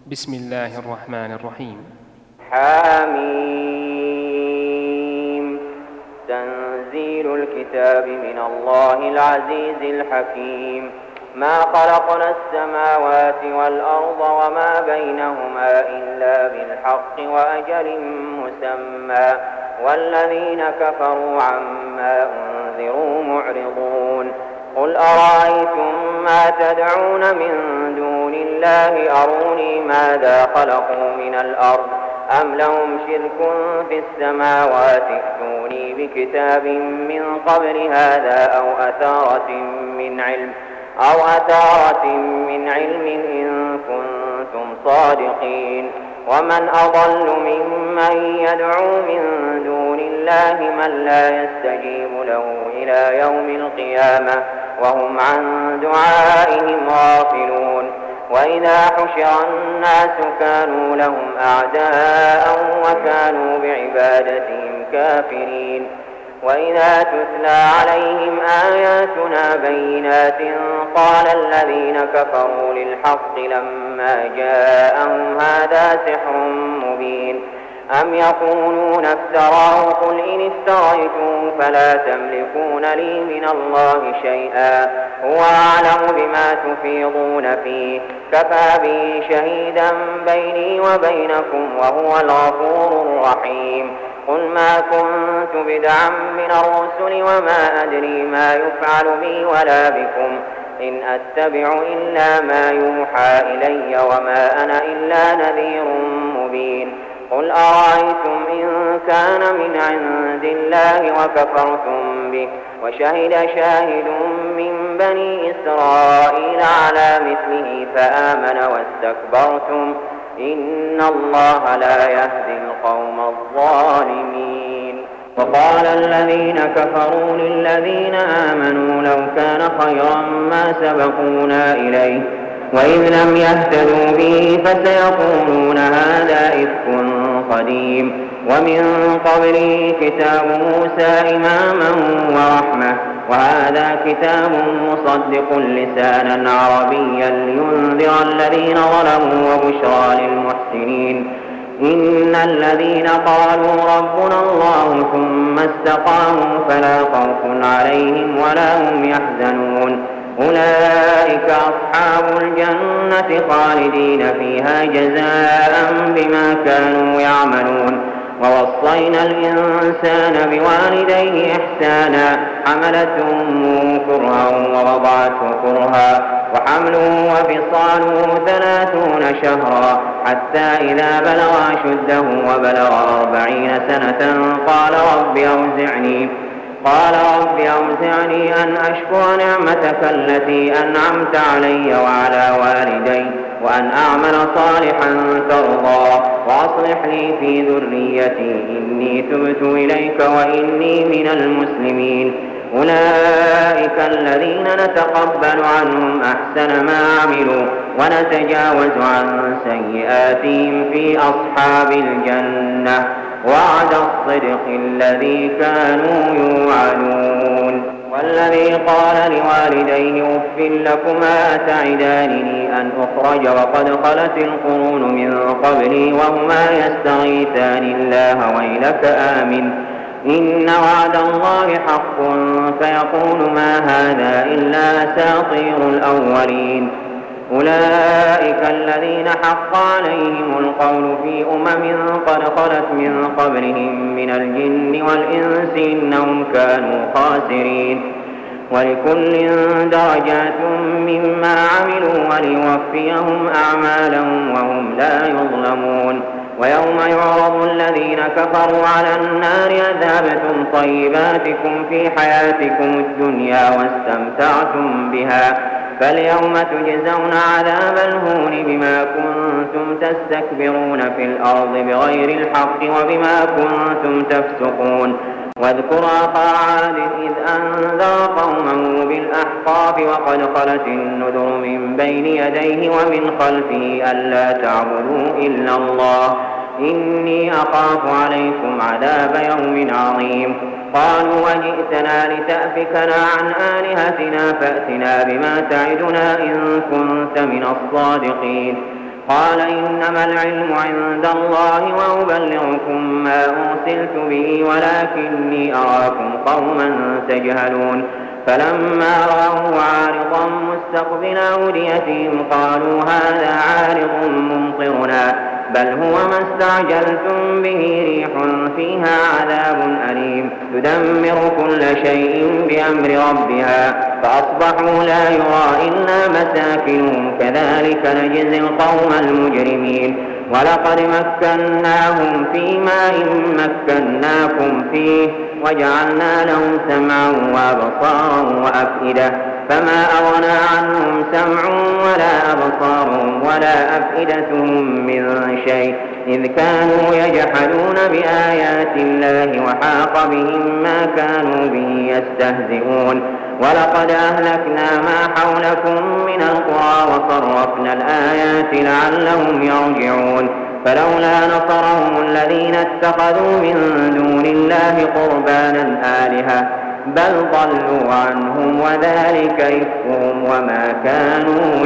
بسم الله الرحمن الرحيم. حميم. تنزيل الكتاب من الله العزيز الحكيم. ما خلقنا السماوات والأرض وما بينهما إلا بالحق وأجل مسمى والذين كفروا عما أنذروا معرضون. قل أرأيتم ما تدعون من دون الله أروني ماذا خلقوا من الأرض أم لهم شرك في السماوات ائتوني بكتاب من قبل هذا أو أثارة من علم إن كنتم صادقين. ومن أضل ممن يدعو من دون الله من لا يستجيب له إلى يوم القيامة وهم عن دعائهم غافلون. وإذا حشر الناس كانوا لهم أعداء وكانوا بعبادتهم كافرين. وإذا تتلى عليهم آياتنا بينات قال الذين كفروا للحق لما جاءهم هذا سحر مبين. أم يقولون افتراه قل إن افتريته فلا تملكون لي من الله شيئا هو أعلم بما تفيضون فيه كفى به شهيدا بيني وبينكم وهو الغفور الرحيم. قل ما كنت بدعا من الرسل وما أدري ما يفعل بي ولا بكم إن أتبع إلا ما يوحى إلي وما أنا إلا نذير مبين. قل أرأيتم إن كان من عند الله وكفرتم به وشهد شاهد من بني إسرائيل على مثله فآمن واستكبرتم إن الله لا يهدي القوم الظالمين. وقال الذين كفروا للذين آمنوا لو كان خيرا ما سبقونا إليه وإذ لم يهتدوا به فسيقولون هذا إفك قديم ومن قبله كتاب موسى إماما ورحمة وهذا كتاب مصدق لسانا عربيا لينذر الذين ظلموا وبشرى للمحسنين. إن الذين قالوا ربنا الله ثم استقاموا فلا خوف عليهم ولا هم يحزنون أولئك أصحاب الجنة خالدين فيها جزاء بما كانوا يعملون. ووصينا الإنسان بوالديه إحسانا حملته أمه كرها ووضعته كرها وحمله وفصاله 30 شهرا حتى إذا بلغ أشده وبلغ 40 سنة قال رب أوزعني أن أشكر نعمتك التي أنعمت علي وعلى والدي وأن أعمل صالحا ترضى وأصلح لي في ذريتي إني تبت إليك وإني من المسلمين. أولئك الذين نتقبل عنهم أحسن ما عملوا ونتجاوز عن سيئاتهم في أصحاب الجنة وعد الصدق الذي كانوا يوعدون. والذي قال لوالديه أف لكما أتعدانني أن أخرج وقد خلت القرون من قبلي وهما يستغيثان الله ويلك آمن إن وعد الله حق فيقول ما هذا إلا أساطير الأولين. أولئك الذين حق عليهم القول في قد خلت من قبلهم من الجن والإنس إنهم كانوا خاسرين. ولكل درجات مما عملوا وليوفيهم أعمالهم وهم لا يظلمون. ويوم يعرض الذين كفروا على النار أذهبتم طيباتكم في حياتكم الدنيا واستمتعتم بها فاليوم تجزون عذاب الهون بما كنتم تستكبرون في الأرض بغير الحق وبما كنتم تفسقون. واذكر أخا عاد إذ أنذر قومه بالأحقاف وقد خلت النذر من بين يديه ومن خلفه ألا تعبدوا إلا الله إني أخاف عليكم عذاب يوم عظيم. قالوا وجئتنا لتأفكنا عن آلهتنا فأتنا بما تعدنا إن كنت من الصادقين. قال إنما العلم عند الله وأبلغكم ما أرسلت به ولكني أراكم قوما تجهلون فلما رأوا عارضا مستقبل أوديتهم قالوا هذا عارض ممطرنا بل هو ما استعجلتم به ريح فيها عذاب أليم تدمر كل شيء بأمر ربها فأصبحوا لا يرى إلا مساكنهم كذلك نجزي القوم المجرمين ولقد مكناهم في ماء مكناكم فيه وجعلنا لهم سمعا وأبصارا وأفئدة فما أغنى عنهم سمعهم ولا أبصارهم ولا أفئدتهم من شيء إذ كانوا يجحدون بآيات الله وحاق بهم ما كانوا به يستهزئون ولقد أهلكنا ما حولكم من القرى وصرفنا الآيات لعلهم يرجعون فلولا نصرهم الذين اتخذوا من دون الله قربانا آلهة بل ضلوا عنهم وذلك إفكهم وما كانوا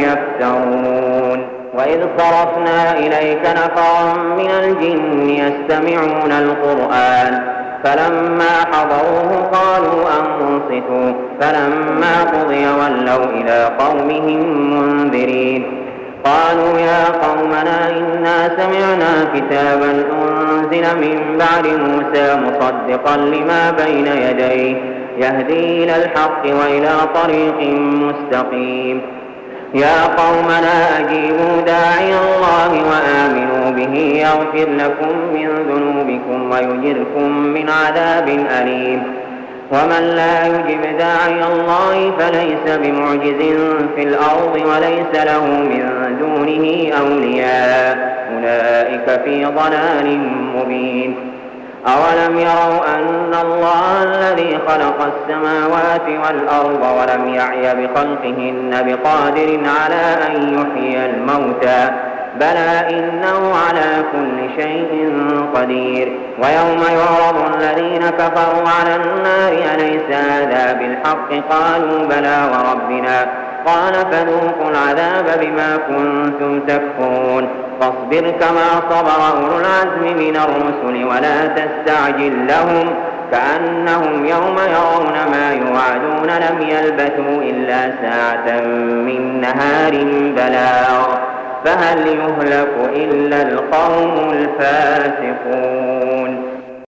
يفترون وإذ صرفنا إليك نفرا من الجن يستمعون القرآن فلما حضروه قالوا أنصتوا فلما قضي ولوا إلى قومهم منذرين قالوا يا قومنا إنا سمعنا كتابا أنزل من بعد موسى مصدقا لما بين يديه يهدي إلى الحق وإلى طريق مستقيم يا قومنا أجيبوا داعي الله وآمنوا به يغفر لكم من ذنوبكم ويجركم من عذاب أليم ومن لا يجب داعي الله فليس بمعجز في الأرض وليس له من دونه أولياء أولئك في ضلال مبين أولم يروا أن الله الذي خلق السماوات والأرض ولم يعي بخلقهن بقادر على أن يحيي الموتى بلى إنه على كل شيء قدير ويوم يعرض الذين كفروا على النار أليس هذا بالحق قالوا بلى وربنا قال فذوقوا العذاب بما كنتم تكفرون فاصبر كما صبر أولو العزم من الرسل ولا تستعجل لهم كأنهم يوم يرون ما يوعدون لم يلبثوا إلا ساعة من نهار بلاغ فهل يهلك إلا القوم الفاسقون